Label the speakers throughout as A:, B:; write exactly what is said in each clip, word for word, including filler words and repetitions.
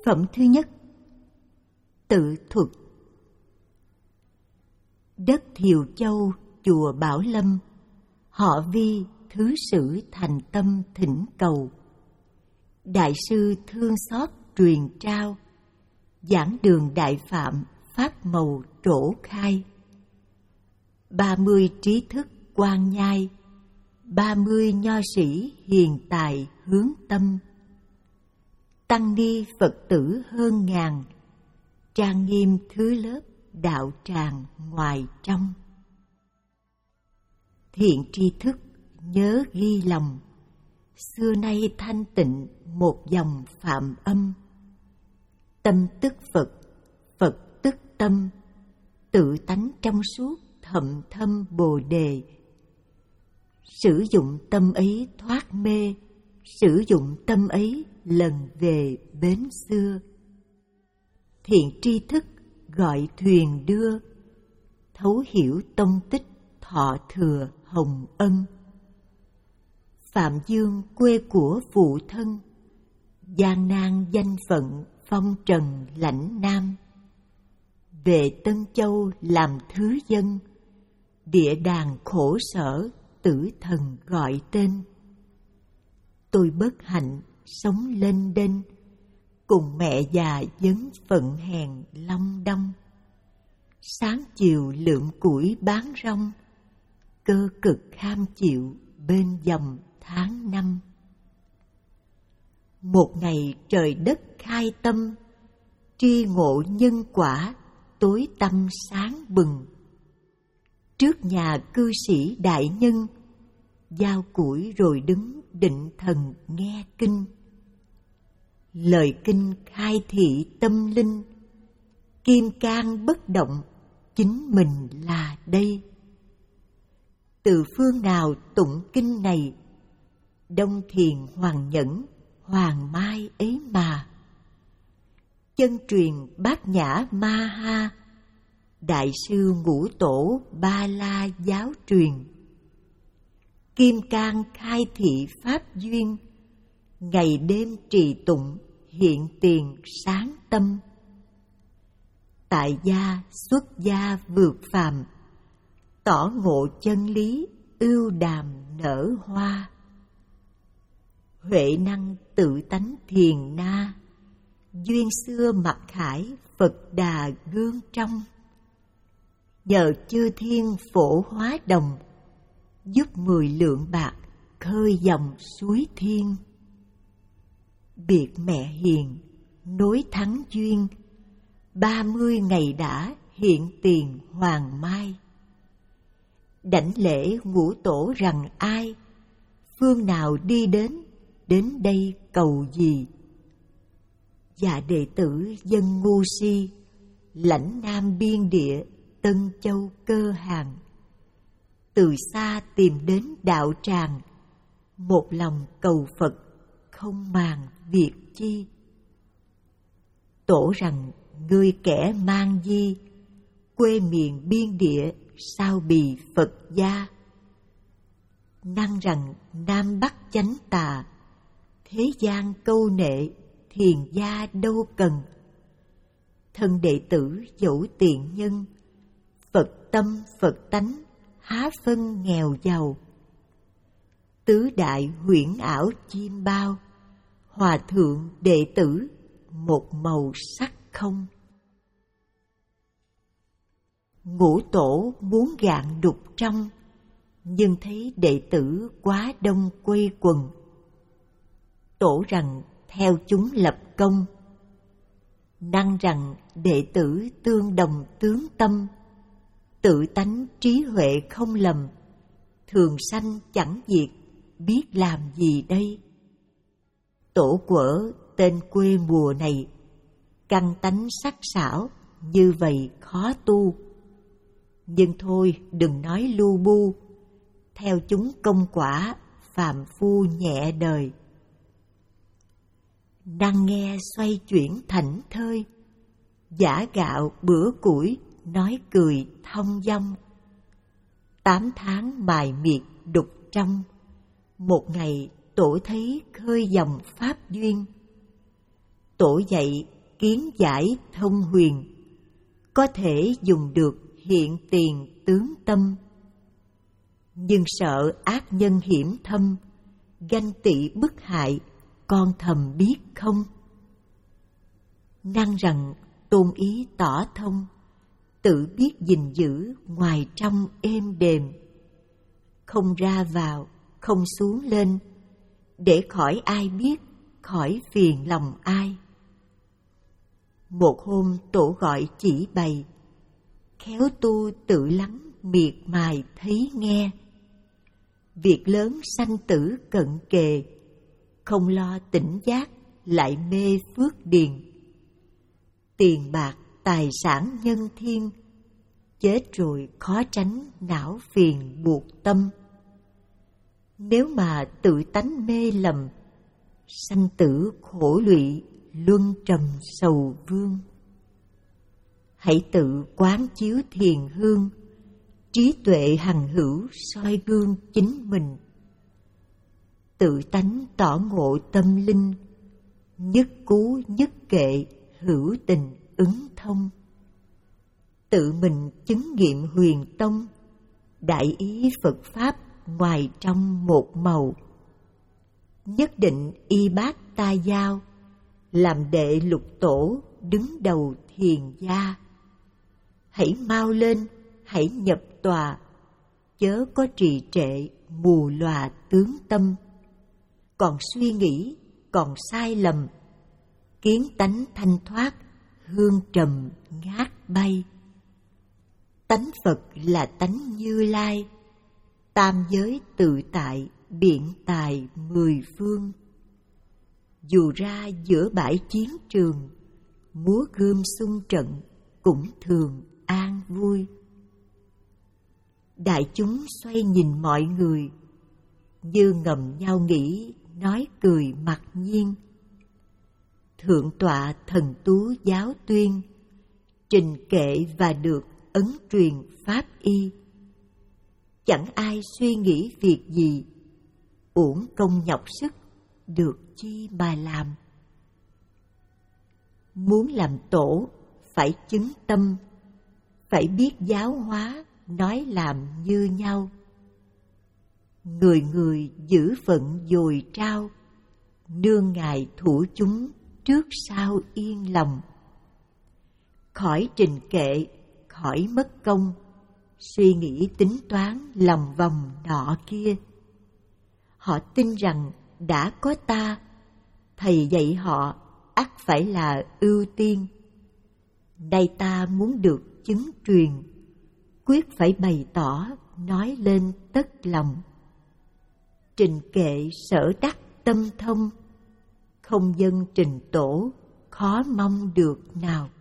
A: Phẩm thứ nhất. Tự thuật. Đất Thiều Châu, chùa Bảo Lâm, họ Vi, thứ sử thành tâm thỉnh cầu. Đại sư thương xót truyền trao, giảng đường Đại Phạm pháp màu trổ khai. Ba mươi trí thức quan nhai, ba mươi nho sĩ hiền tài hướng tâm. Tăng ni Phật tử hơn ngàn, trang nghiêm thứ lớp đạo tràng ngoài trong. Thiện tri thức nhớ ghi lòng, xưa nay thanh tịnh một dòng phạm âm. Tâm tức Phật, Phật tức tâm, tự tánh trong suốt thậm thâm Bồ Đề. Sử dụng tâm ấy thoát mê, sử dụng tâm ấy lần về bến xưa. Thiện tri thức gọi thuyền đưa, thấu hiểu tông tích thọ thừa hồng ân. Phạm Dương quê của phụ thân, gian nan danh phận phong trần lãnh nam. Về Tân Châu làm thứ dân, địa đàng khổ sở tử thần gọi tên. Tôi bất hạnh sống lênh đênh, cùng mẹ già dấn phận hèn long đong. Sáng chiều lượm củi bán rong, cơ cực kham chịu bên dòng tháng năm. Một ngày trời đất khai tâm, tri ngộ nhân quả tối tâm sáng bừng. Trước nhà cư sĩ đại nhân, giao củi rồi đứng định thần nghe kinh. Lời kinh khai thị tâm linh, kim cang bất động, chính mình là đây. Từ phương nào tụng kinh này, Đông Thiền Hoàng Nhẫn, Hoàng Mai ấy mà. Chân truyền Bát Nhã Ma Ha, Đại sư Ngũ Tổ Ba La giáo truyền. Kim cang khai thị pháp duyên, ngày đêm trì tụng hiện tiền sáng tâm. Tại gia xuất gia vượt phàm, tỏ ngộ chân lý ưu đàm nở hoa. Huệ năng tự tánh thiền na, duyên xưa mặc khải Phật đà gương trong. Nhờ chư thiên phổ hóa đồng, giúp mười lượng bạc khơi dòng suối thiên. Biệt mẹ hiền nối thắng duyên, ba mươi ngày đã hiện tiền Hoàng Mai. Đảnh lễ Ngũ Tổ rằng ai, phương nào đi đến, đến đây cầu gì. Dạ đệ tử dân ngu si, lãnh nam biên địa Tân Châu cơ hàng. Từ xa tìm đến đạo tràng, một lòng cầu Phật không màng việc chi. Tổ rằng ngươi kẻ mang di, quê miền biên địa sao bì Phật gia. Năng rằng Nam Bắc chánh tà, thế gian câu nệ thiền gia đâu cần. Thân đệ tử dẫu tiện nhân, Phật tâm Phật tánh há phân nghèo giàu. Tứ đại huyễn ảo chim bao, hòa thượng đệ tử một màu sắc không. Ngũ Tổ muốn gạn đục trong, nhưng thấy đệ tử quá đông quây quần. Tổ rằng theo chúng lập công, năng rằng đệ tử tương đồng tướng tâm. Tự tánh trí huệ không lầm, thường sanh chẳng diệt, biết làm gì đây. Tổ quở tên quê mùa này, căn tánh sắc sảo, như vậy khó tu. Nhưng thôi đừng nói lu bu, theo chúng công quả, phàm phu nhẹ đời. Năng nghe xoay chuyển thảnh thơi, giả gạo bữa củi, nói cười thông dong. Tám tháng mài miệt đục trong, một ngày tổ thấy khơi dòng pháp duyên. Tổ dạy kiến giải thông huyền, có thể dùng được hiện tiền tướng tâm. Nhưng sợ ác nhân hiểm thâm, ganh tị bức hại, con thầm biết không? Năng rằng tôn ý tỏ thông, tự biết gìn giữ ngoài trong êm đềm, không ra vào, không xuống lên, để khỏi ai biết, khỏi phiền lòng ai. Một hôm tổ gọi chỉ bày, khéo tu tự lắng miệt mài thấy nghe. Việc lớn sanh tử cận kề, không lo tỉnh giác lại mê phước điền. Tiền bạc tài sản nhân thiên, chết rồi khó tránh não phiền buộc tâm. Nếu mà tự tánh mê lầm, sanh tử khổ lụy luân trầm sầu vương. Hãy tự quán chiếu thiền hương, trí tuệ hằng hữu soi gương chính mình. Tự tánh tỏ ngộ tâm linh, nhất cú nhất kệ hữu tình ứng thông. Tự mình chứng nghiệm huyền tông, đại ý Phật Pháp ngoài trong một màu. Nhất định y bát ta giao, làm đệ lục tổ đứng đầu thiền gia. Hãy mau lên, hãy nhập tòa, chớ có trì trệ mù lòa tướng tâm. Còn suy nghĩ, còn sai lầm, kiến tánh thanh thoát, hương trầm ngát bay. Tánh Phật là tánh Như Lai, tam giới tự tại, biện tài mười phương. Dù ra giữa bãi chiến trường, múa gươm xung trận, cũng thường an vui. Đại chúng xoay nhìn mọi người, như ngầm nhau nghĩ, nói cười mặc nhiên. Thượng tọa thần tú giáo tuyên, trình kệ và được ấn truyền pháp y. Chẳng ai suy nghĩ việc gì, uổng công nhọc sức, được chi mà làm. Muốn làm tổ, phải chứng tâm, phải biết giáo hóa, nói làm như nhau. Người người giữ phận dồi trao, nương ngài thủ chúng trước sau yên lòng. Khỏi trình kệ, khỏi mất công, suy nghĩ tính toán lòng vòng nọ kia. Họ tin rằng đã có ta, thầy dạy họ ắt phải là ưu tiên. Nay ta muốn được chứng truyền, quyết phải bày tỏ, nói lên tất lòng. Trình kệ sở đắc tâm thông, không dân trình tổ, khó mong được nào.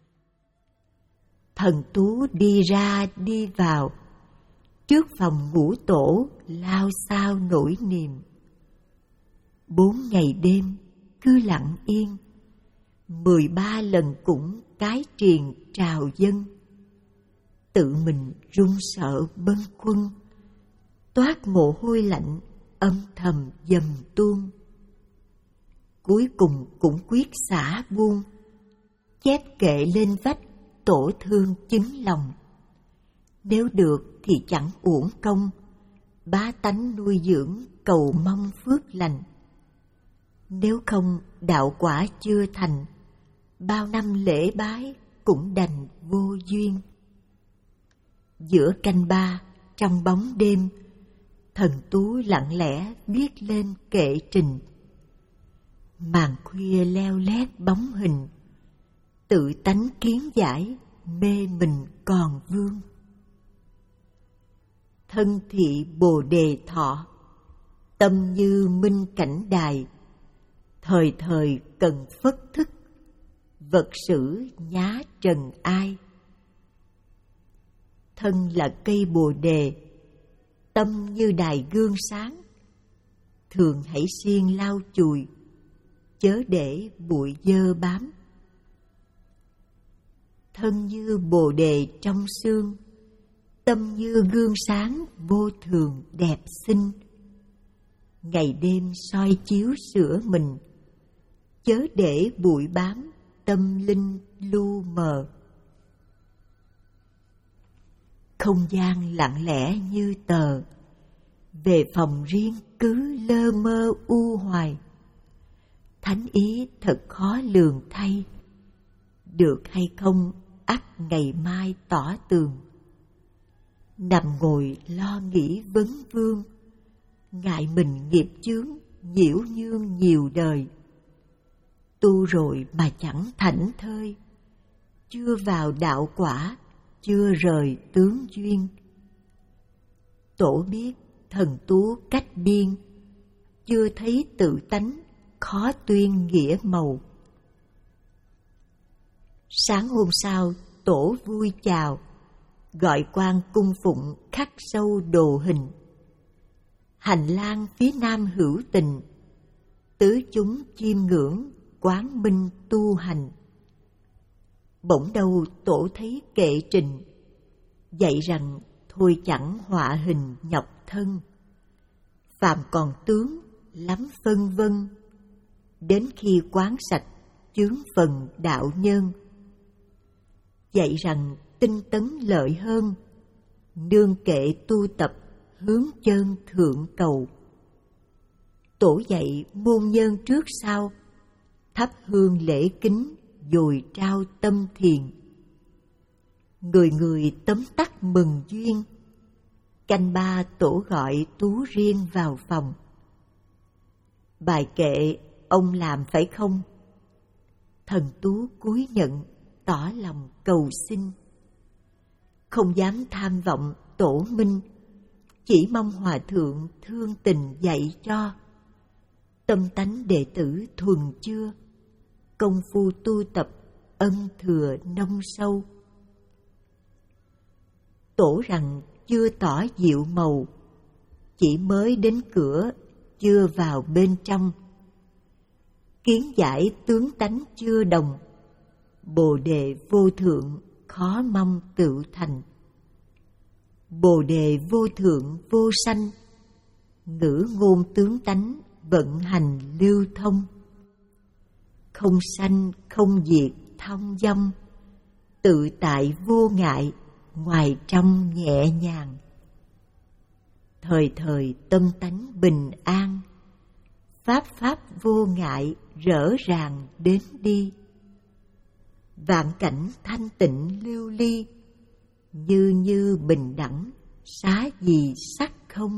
A: Thần tú đi ra đi vào, trước phòng ngũ tổ lao sao nỗi niềm. Bốn ngày đêm cứ lặng yên, mười ba lần cũng cái triền trào dân. Tự mình run sợ bâng khuâng, toát mồ hôi lạnh âm thầm dầm tuôn. Cuối cùng cũng quyết xả buông, chép kệ lên vách tổ thương chứng lòng. Nếu được thì chẳng uổng công, bá tánh nuôi dưỡng cầu mong phước lành. Nếu không đạo quả chưa thành, bao năm lễ bái cũng đành vô duyên. Giữa canh ba, trong bóng đêm, thần tú lặng lẽ viết lên kệ trình. Màn khuya leo lét bóng hình, tự tánh kiến giải, mê mình còn vương. Thân thị Bồ Đề thọ, tâm như minh cảnh đài. Thời thời cần phất thức, vật sử nhá trần ai. Thân là cây Bồ Đề, tâm như đài gương sáng. Thường hãy siêng lau chùi, chớ để bụi dơ bám. Thân như Bồ Đề trong xương, tâm như gương sáng vô thường đẹp xinh. Ngày đêm soi chiếu sửa mình, chớ để bụi bám tâm linh lu mờ. Không gian lặng lẽ như tờ, về phòng riêng cứ lơ mơ u hoài. Thánh ý thật khó lường thay, được hay không ắt ngày mai tỏ tường. Nằm ngồi lo nghĩ vấn vương, ngại mình nghiệp chướng nhiễu nhương nhiều đời. Tu rồi mà chẳng thảnh thơi, chưa vào đạo quả, chưa rời tướng duyên. Tổ biết thần tú cách biên, chưa thấy tự tánh, khó tuyên nghĩa màu. Sáng hôm sau, tổ vui chào, gọi quan cung phụng khắc sâu đồ hình. Hành lang phía nam hữu tình, tứ chúng chiêm ngưỡng, quán minh tu hành. Bỗng đâu tổ thấy kệ trình, dạy rằng thôi chẳng họa hình nhọc thân. Phàm còn tướng, lắm phân vân, đến khi quán sạch, chướng phần đạo nhân. Dạy rằng tinh tấn lợi hơn, nương kệ tu tập, hướng chân thượng cầu. Tổ dạy môn nhân trước sau, thắp hương lễ kính, dồi trao tâm thiền. Người người tấm tắc mừng duyên, canh ba tổ gọi tú riêng vào phòng. Bài kệ ông làm phải không? Thần tú cúi nhận, tỏ lòng cầu xin. Không dám tham vọng tổ minh, chỉ mong hòa thượng thương tình dạy cho. Tâm tánh đệ tử thuần chưa, công phu tu tập ân thừa nông sâu. Tổ rằng chưa tỏ diệu màu, chỉ mới đến cửa, chưa vào bên trong. Kiến giải tướng tánh chưa đồng, bồ đề vô thượng khó mong tự thành. Bồ đề vô thượng vô sanh, ngữ ngôn tướng tánh vận hành lưu thông. Không sanh không diệt thông dong, tự tại vô ngại, ngoài trong nhẹ nhàng. Thời thời tâm tánh bình an, pháp pháp vô ngại rỡ ràng đến đi. Vạn cảnh thanh tịnh lưu ly, như như bình đẳng, xá gì sắc không.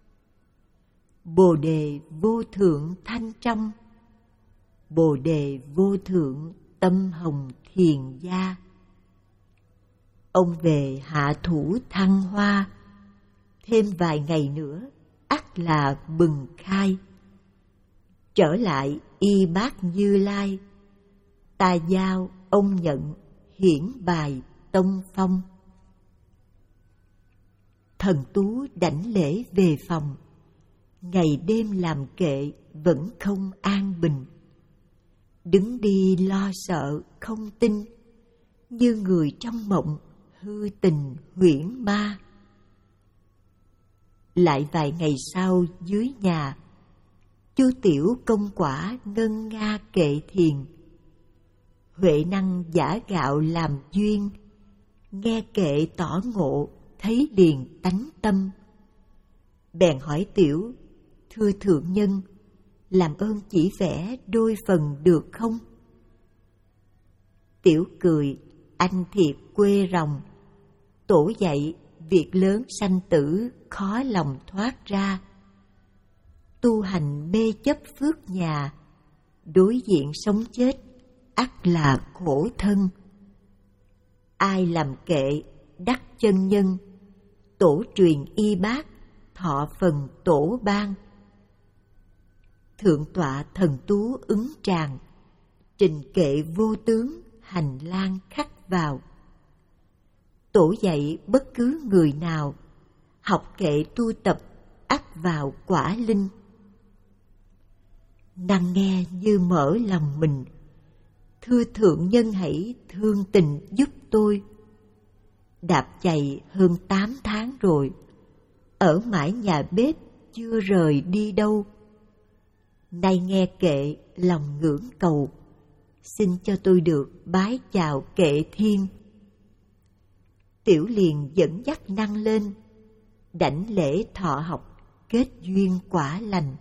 A: Bồ đề vô thượng thanh trong, bồ đề vô thượng tâm hồng thiền gia. Ông về hạ thủ Thăng Hoa, thêm vài ngày nữa ắt là bừng khai. Trở lại y bát Như Lai, ta giao ông nhận hiển bài tông phong. Thần tú đảnh lễ về phòng, ngày đêm làm kệ vẫn không an bình. Đứng đi lo sợ không tin, như người trong mộng hư tình huyễn ma. Lại vài ngày sau dưới nhà, Chu Tiểu công quả ngân nga kệ thiền. Huệ năng giả gạo làm duyên, nghe kệ tỏ ngộ thấy liền tánh tâm. Bèn hỏi Tiểu, thưa thượng nhân, làm ơn chỉ vẽ đôi phần được không? Tiểu cười, anh thiệt quê rồng. Tổ dạy việc lớn sanh tử khó lòng thoát ra. Tu hành mê chấp phước nhà, đối diện sống chết ắt là khổ thân. Ai làm kệ đắc chân nhân, tổ truyền y bát thọ phần tổ ban. Thượng tọa thần tú ứng tràng, trình kệ vô tướng hành lang khắc vào. Tổ dạy bất cứ người nào học kệ tu tập ắt vào quả linh. Năng nghe như mở lòng mình, thưa thượng nhân hãy thương tình giúp tôi. Đạp chạy hơn tám tháng rồi, ở mãi nhà bếp chưa rời đi đâu. Nay nghe kệ lòng ngưỡng cầu, xin cho tôi được bái chào kệ thiên. Tiểu liền dẫn dắt Năng lên, đảnh lễ thọ học, kết duyên quả lành.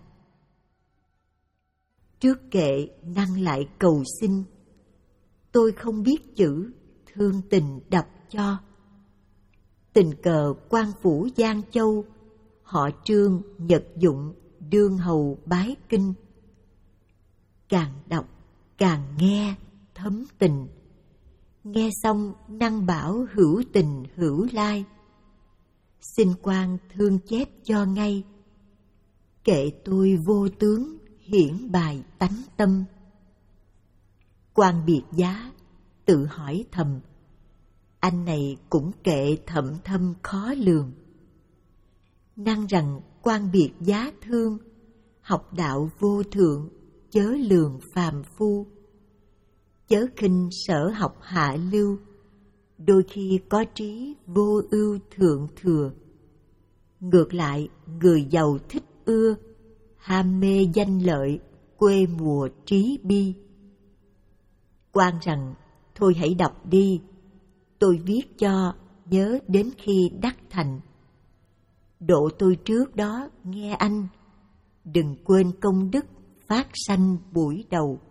A: Trước kệ, Năng lại cầu xin: tôi không biết chữ, thương tình đọc cho. Tình cờ quan phủ Giang Châu, họ Trương Nhật Dụng đương hầu bái kinh. Càng đọc càng nghe thấm tình, nghe xong Năng bảo hữu tình hữu lai. Xin quan thương chép cho ngay, kệ tôi vô tướng hiển bài tánh tâm. Quan biệt giá tự hỏi thầm, anh này cũng kệ thậm thâm khó lường. Năng rằng quan biệt giá thương, học đạo vô thượng, chớ lường phàm phu. Chớ khinh sở học hạ lưu, đôi khi có trí vô ưu thượng thừa. Ngược lại, người giàu thích ưa, ham mê danh lợi, quê mùa trí bi. Quan rằng, thôi hãy đọc đi, tôi viết cho, nhớ đến khi đắc thành. Độ tôi trước đó nghe anh, đừng quên công đức phát sanh buổi đầu.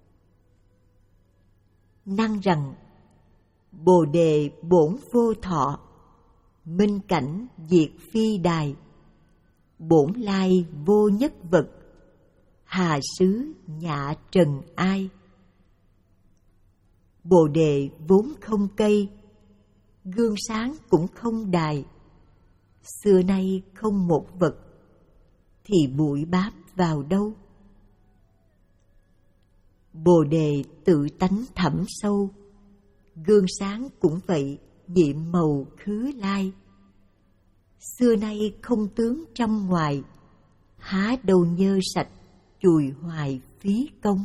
A: Năng rằng, Bồ đề bổn vô thọ, minh cảnh diệt phi đài. Bổn lai vô nhất vật, hà xứ nhạ trần ai. Bồ đề vốn không cây, gương sáng cũng không đài. Xưa nay không một vật, thì bụi bám vào đâu. Bồ đề tự tánh thẳm sâu, gương sáng cũng vậy, nhiệm màu khứ lai. Xưa nay không tướng trong ngoài, há đâu nhơ sạch, chùi hoài phí công.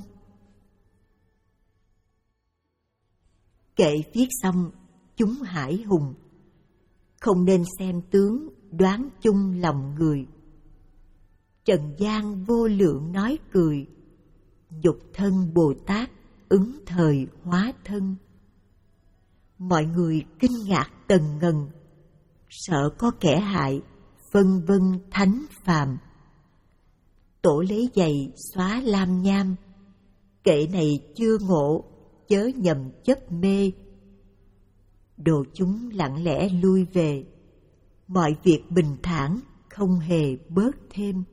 A: Kệ viết xong, chúng hải hùng, không nên xem tướng đoán chung lòng người. Trần gian vô lượng nói cười, dục thân Bồ Tát ứng thời hóa thân. Mọi người kinh ngạc tần ngần, sợ có kẻ hại, vân vân thánh phàm. Tổ lấy giày xóa lam nham, kệ này chưa ngộ, chớ nhầm chấp mê. Đồ chúng lặng lẽ lui về, mọi việc bình thản, không hề bớt thêm.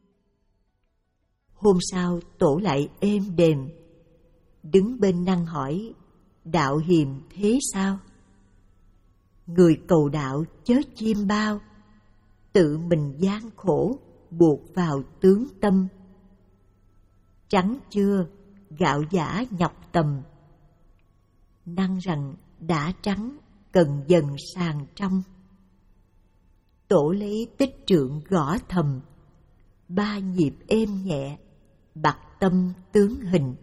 A: Hôm sau tổ lại êm đềm, đứng bên Năng hỏi, đạo hiềm thế sao? Người cầu đạo chớ chiêm bao, tự mình gian khổ, buộc vào tướng tâm. Trắng chưa, gạo giả nhọc tầm. Năng rằng đã trắng, cần dần sàng trong. Tổ lấy tích trượng gõ thầm, ba nhịp êm nhẹ, bặt tâm tướng hình.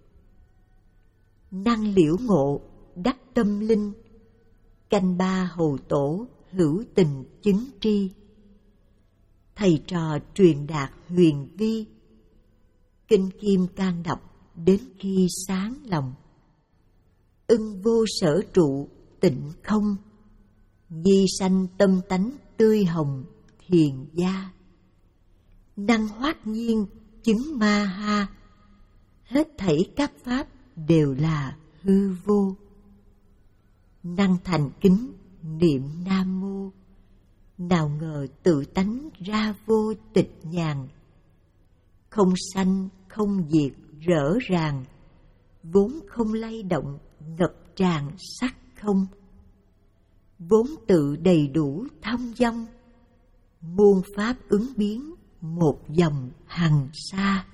A: Năng liễu ngộ, đắc tâm linh, canh ba hầu tổ, hữu tình chứng tri. Thầy trò truyền đạt huyền vi, kinh kim can đọc đến khi sáng lòng. Ưng vô sở trụ, tịnh không, nhi sanh tâm tánh tươi hồng, thiền gia. Năng hoát nhiên, chứng ma ha, hết thảy các pháp đều là hư vô. Năng thành kính, niệm Nam Mô, nào ngờ tự tánh ra vô tịch nhàn. Không sanh, không diệt, rỡ ràng, vốn không lay động, ngập tràn sắc không. Vốn tự đầy đủ thông dong, muôn pháp ứng biến, một dòng hằng sa.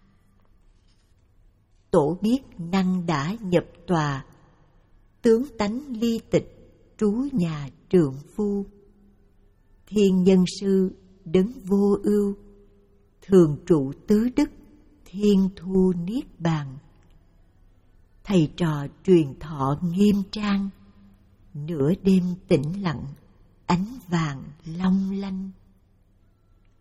A: Tổ biết Năng đã nhập tòa, tướng tánh ly tịch, trú nhà trượng phu. Thiên nhân sư đấng vô ưu, thường trụ tứ đức, thiên thu niết bàn. Thầy trò truyền thọ nghiêm trang, nửa đêm tĩnh lặng, ánh vàng long lanh.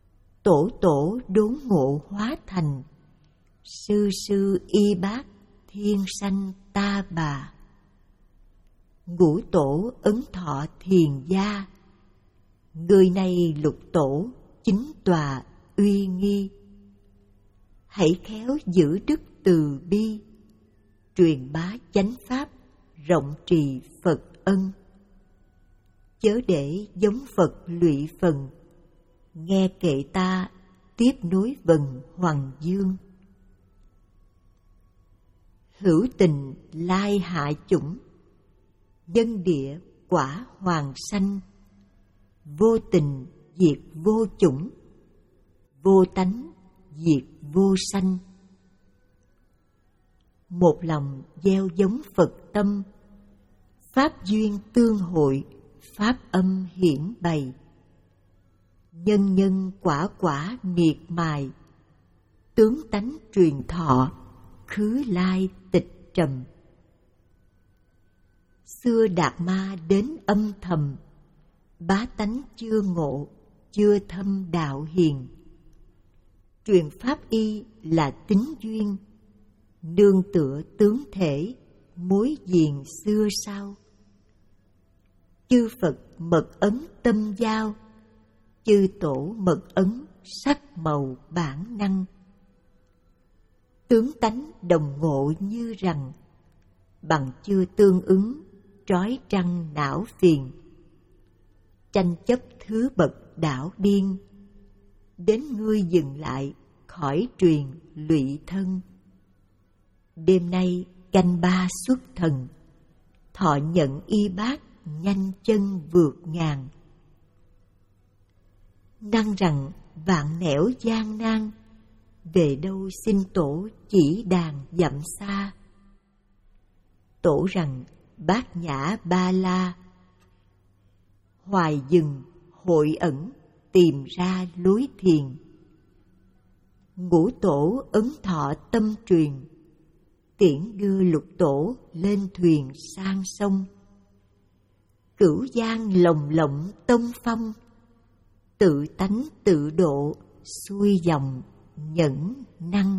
A: Tổ tổ đốn ngộ hóa thành, sư sư y bác thiên sanh ta bà. Ngũ tổ ấn thọ thiền gia, người này lục tổ chính tòa uy nghi. Hãy khéo giữ đức từ bi, truyền bá chánh pháp, rộng trì Phật ân. Chớ để giống Phật lụy phần, nghe kệ ta tiếp nối vần hoàng dương. Hữu tình lai hạ chủng, dân địa quả hoàng sanh. Vô tình diệt vô chủng, vô tánh diệt vô sanh. Một lòng gieo giống Phật tâm, pháp duyên tương hội, pháp âm hiển bày. Nhân nhân quả quả miệt mài, tướng tánh truyền thọ, khứ lai tịch trầm. Xưa Đạt Ma đến âm thầm, bá tánh chưa ngộ, chưa thâm đạo hiền. Truyền pháp y là tính duyên, nương tựa tướng thể, mối diền xưa sau. Chư Phật mật ấn tâm giao, chư tổ mật ấn sắc màu bản năng. Tướng tánh đồng ngộ như rằng, bằng chưa tương ứng, trói trăng não phiền. Tranh chấp thứ bậc đảo điên, đến ngươi dừng lại khỏi truyền lụy thân. Đêm nay canh ba xuất thần, thọ nhận y bát nhanh chân vượt ngàn. Năng rằng vạn nẻo gian nan, về đâu xin tổ chỉ đàn dặm xa. Tổ rằng bát nhã ba la, hoài dừng hội ẩn tìm ra lối thiền. Ngũ tổ ấn thọ tâm truyền, tiễn đưa lục tổ lên thuyền sang sông. Cửu giang lồng lộng tông phong, tự tánh tự độ xuôi dòng nhẫn năng.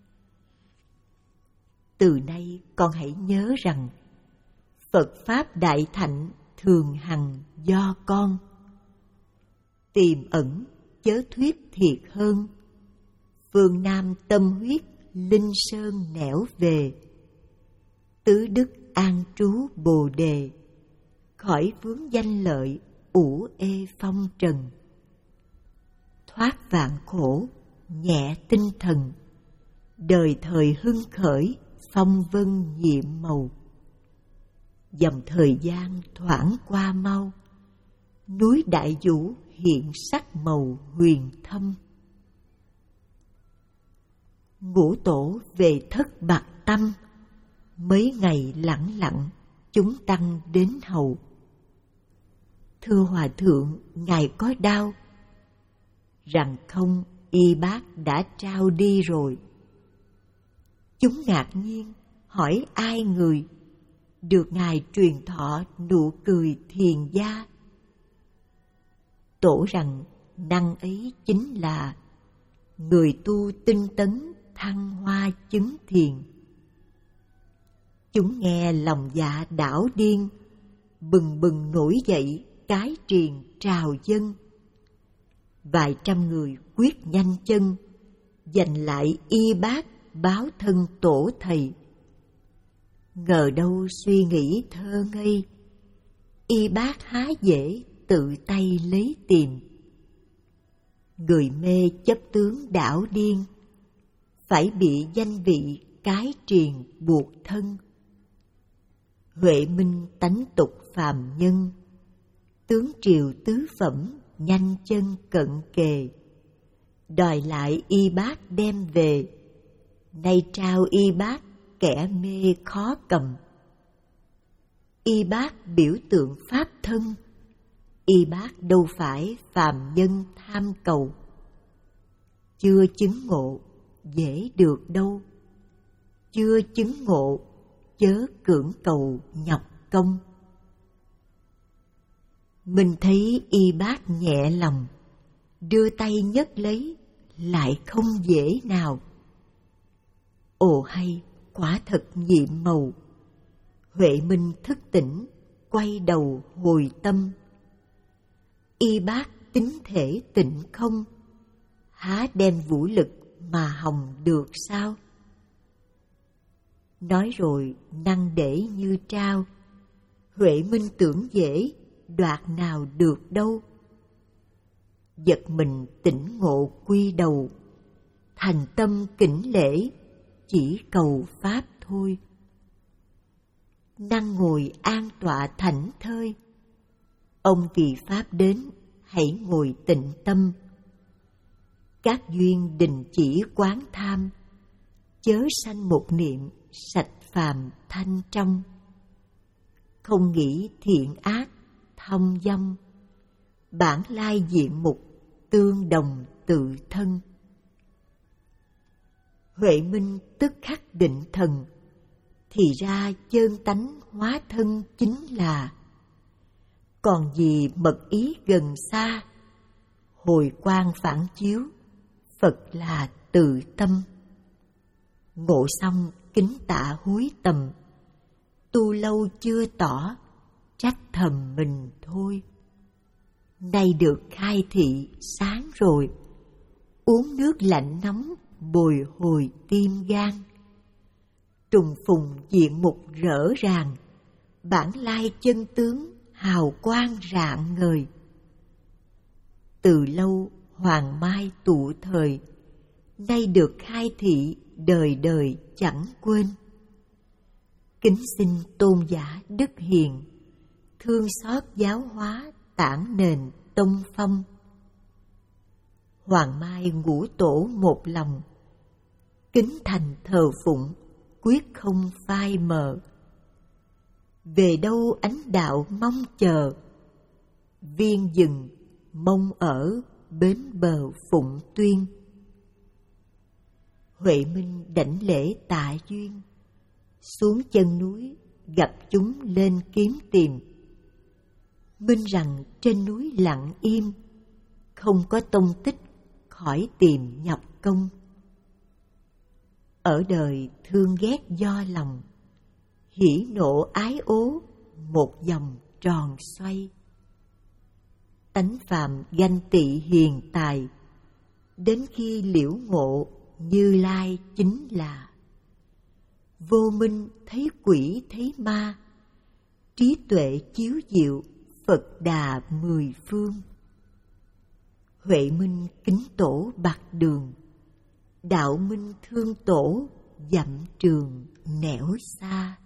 A: Từ nay con hãy nhớ rằng, Phật Pháp đại thạnh thường hằng do con. Tiềm ẩn chớ thuyết thiệt hơn, phương Nam tâm huyết linh sơn nẻo về. Tứ đức an trú Bồ đề, khỏi vướng danh lợi ủ ê phong trần. Thoát vạn khổ nhẹ tinh thần, đời thời hưng khởi phong vân nhiệm màu. Dòng thời gian thoảng qua mau, núi Đại Vũ hiện sắc màu huyền thâm. Ngũ tổ về thất bạc tâm, mấy ngày lẳng lặng chúng tăng đến hầu. Thưa Hòa Thượng, Ngài có đau? Rằng không, y bác đã trao đi rồi. Chúng ngạc nhiên hỏi ai người, được Ngài truyền thọ nụ cười thiền gia. Tổ rằng năng ấy chính là người tu tinh tấn thăng hoa chứng thiền. Chúng nghe lòng dạ đảo điên, bừng bừng nổi dậy cái triền trào dân. Vài trăm người quyết nhanh chân, giành lại y bát báo thân tổ thầy. Ngờ đâu suy nghĩ thơ ngây, y bát há dễ tự tay lấy tìm. Người mê chấp tướng đảo điên, phải bị danh vị cái triền buộc thân. Huệ minh tánh tục phàm nhân, tướng triều tứ phẩm nhanh chân cận kề. Đòi lại y bát đem về, nay trao y bát kẻ mê khó cầm. Y bát biểu tượng pháp thân, y bát đâu phải phàm nhân tham cầu. Chưa chứng ngộ dễ được đâu, chưa chứng ngộ chớ cưỡng cầu nhọc công. Mình thấy y bát nhẹ lòng, đưa tay nhấc lấy lại không dễ nào. Ồ hay, quả thật nhiệm màu. Huệ Minh thức tỉnh, quay đầu hồi tâm. Y bác tính thể tịnh không, há đem vũ lực mà hòng được sao? Nói rồi năng để như trao, Huệ Minh tưởng dễ, đoạt nào được đâu. Giật mình tỉnh ngộ quy đầu, thành tâm kính lễ, chỉ cầu pháp thôi. Năng ngồi an tọa thảnh thơi, ông vì pháp đến, hãy ngồi tịnh tâm. Các duyên đình chỉ quán tham, chớ sanh một niệm sạch phàm thanh trong. Không nghĩ thiện ác thông dong, bản lai diện mục tương đồng tự thân. Huệ Minh tức khắc định thần, thì ra chơn tánh hóa thân chính là. Còn gì mật ý gần xa, hồi quang phản chiếu, Phật là tự tâm. Ngộ xong kính tạ hối tầm, tu lâu chưa tỏ, trách thầm mình thôi. Nay được khai thị sáng rồi, uống nước lạnh nóng bồi hồi tim gan. Trùng phùng diện mục rỡ ràng, bản lai chân tướng hào quang rạng ngời. Từ lâu hoàng mai tụ thời, nay được khai thị đời đời chẳng quên. Kính xin tôn giả đức hiền, thương xót giáo hóa tản nền tông phong. Hoàng mai ngũ tổ một lòng, kính thành thờ phụng, quyết không phai mờ. Về đâu ánh đạo mong chờ, viên dừng mong ở bến bờ Phụng Tuyên. Huệ Minh đảnh lễ tạ duyên, xuống chân núi gặp chúng lên kiếm tìm. Minh rằng trên núi lặng im, không có tông tích khỏi tìm nhập công. Ở đời thương ghét do lòng, hỉ nộ ái ố một vòng tròn xoay. Tánh phàm ganh tị hiền tài, đến khi liễu ngộ Như Lai chính là. Vô minh thấy quỷ thấy ma, trí tuệ chiếu diệu Phật đà mười phương. Huệ Minh kính tổ bạc đường, đạo minh thương tổ dặm trường nẻo xa.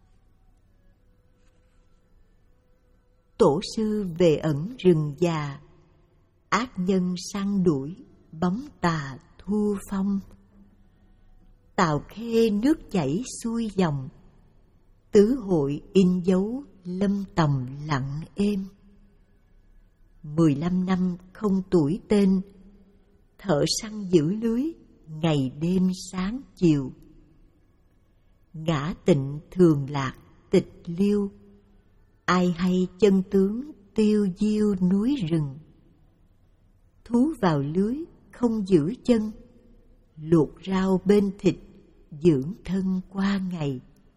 A: Tổ sư về ẩn rừng già, ác nhân săn đuổi bóng tà thu phong. Tào Khê nước chảy xuôi dòng, tứ hội in dấu lâm tòng lặng êm. Mười lăm năm không tuổi tên, thợ săn giữ lưới ngày đêm sáng chiều. Ngã tịnh thường lạc tịch liêu, ai hay chân tướng tiêu diêu núi rừng. Thú vào lưới không giữ chân, luộc rau bên thịt dưỡng thân qua ngày.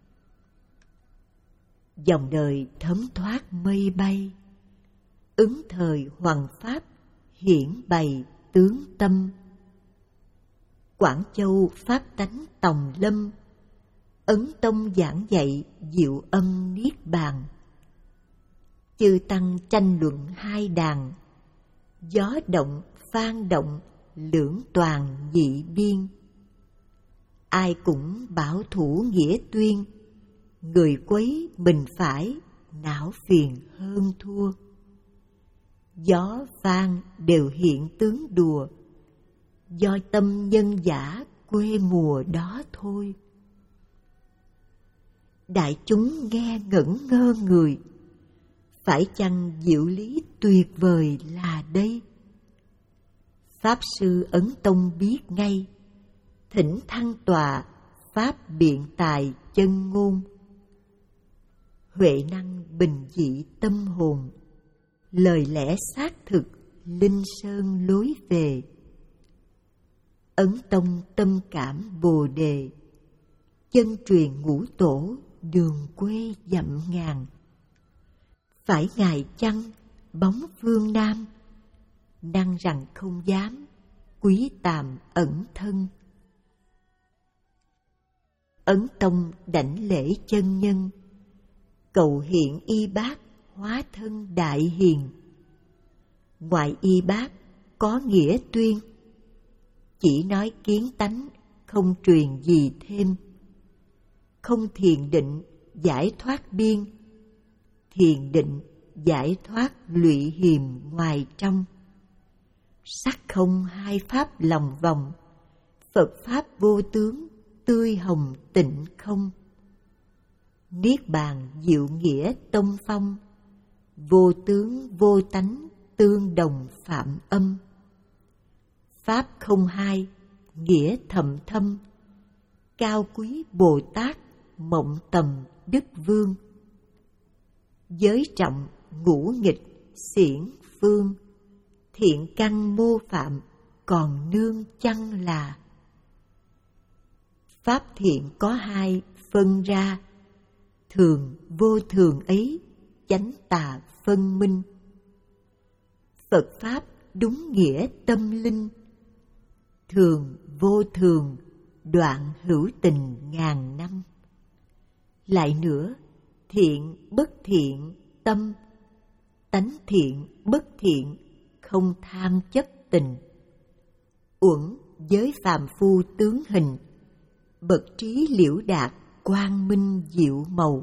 A: Dòng đời thấm thoát mây bay, ứng thời hoằng pháp hiển bày tướng tâm. Quảng Châu pháp tánh tòng lâm, Ấn Tông giảng dạy diệu âm niết bàn. Chư tăng tranh luận hai đàn, gió động phan động lưỡng toàn dị biên. Ai cũng bảo thủ nghĩa tuyên, người quấy mình phải não phiền hơn thua. Gió phan đều hiện tướng đùa, do tâm nhân giả quê mùa đó thôi. Đại chúng nghe ngẩn ngơ người, phải chăng diệu lý tuyệt vời là đây? Pháp sư Ấn Tông biết ngay, thỉnh thăng tọa pháp biện tài chân ngôn. Huệ năng bình dị tâm hồn, lời lẽ xác thực linh sơn lối về. Ấn Tông tâm cảm bồ đề, chân truyền ngũ tổ đường quê dặm ngàn. Phải ngài chăng bóng phương Nam, năng rằng không dám quý tàm ẩn thân. Ấn Tông đảnh lễ chân nhân, cầu hiện y bác hóa thân đại hiền. Ngoại y bác có nghĩa tuyên, chỉ nói kiến tánh không truyền gì thêm. Không thiền định giải thoát biên, thiền định giải thoát lụy hiềm ngoài trong. Sắc không hai pháp lòng vòng, Phật pháp vô tướng tươi hồng tịnh không. Niết bàn diệu nghĩa tông phong, vô tướng vô tánh tương đồng phạm âm. Pháp không hai nghĩa thầm thâm, cao quý Bồ Tát mộng tầm đức vương. Giới trọng ngũ nghịch xiển phương, thiện căn mô phạm còn nương chăng là. Pháp thiện có hai phân ra, thường vô thường ấy chánh tà phân minh. Phật pháp đúng nghĩa tâm linh, thường vô thường đoạn hữu tình ngàn năm. Lại nữa, thiện bất thiện tâm, tánh thiện bất thiện không tham chấp tình. Uẩn giới phàm phu tướng hình, bậc trí liễu đạt quang minh diệu màu.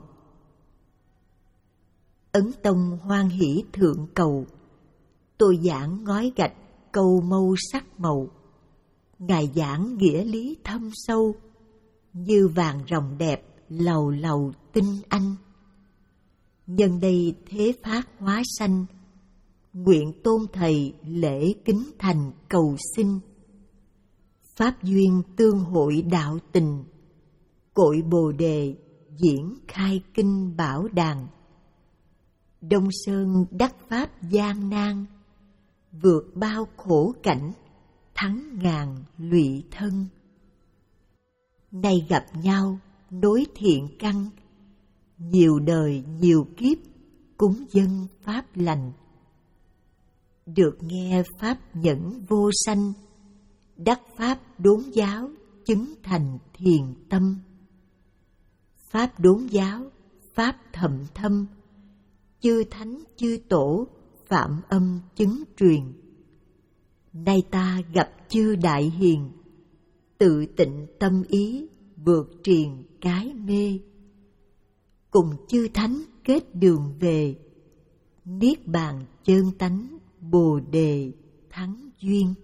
A: Ấn Tông hoan hỷ thượng cầu, tôi giảng ngói gạch câu mâu sắc màu. Ngài giảng nghĩa lý thâm sâu, như vàng ròng đẹp lầu lầu tinh anh. Nhân đây thế phát hóa sanh, nguyện tôn thầy lễ kính thành cầu xin. Pháp duyên tương hội đạo tình, cội bồ đề diễn khai kinh bảo đàn. Đông Sơn đắc pháp gian nan, vượt bao khổ cảnh thắng ngàn lụy thân. Nay gặp nhau nối thiện căn, nhiều đời nhiều kiếp cúng dâng pháp lành. Được nghe pháp nhẫn vô sanh, đắc pháp đốn giáo chứng thành thiền tâm. Pháp đốn giáo, pháp thậm thâm, chư thánh chư tổ phạm âm chứng truyền. Nay ta gặp chư đại hiền, tự tịnh tâm ý vượt triền cái mê. Cùng chư thánh kết đường về, niết bàn chơn tánh bồ đề thắng duyên.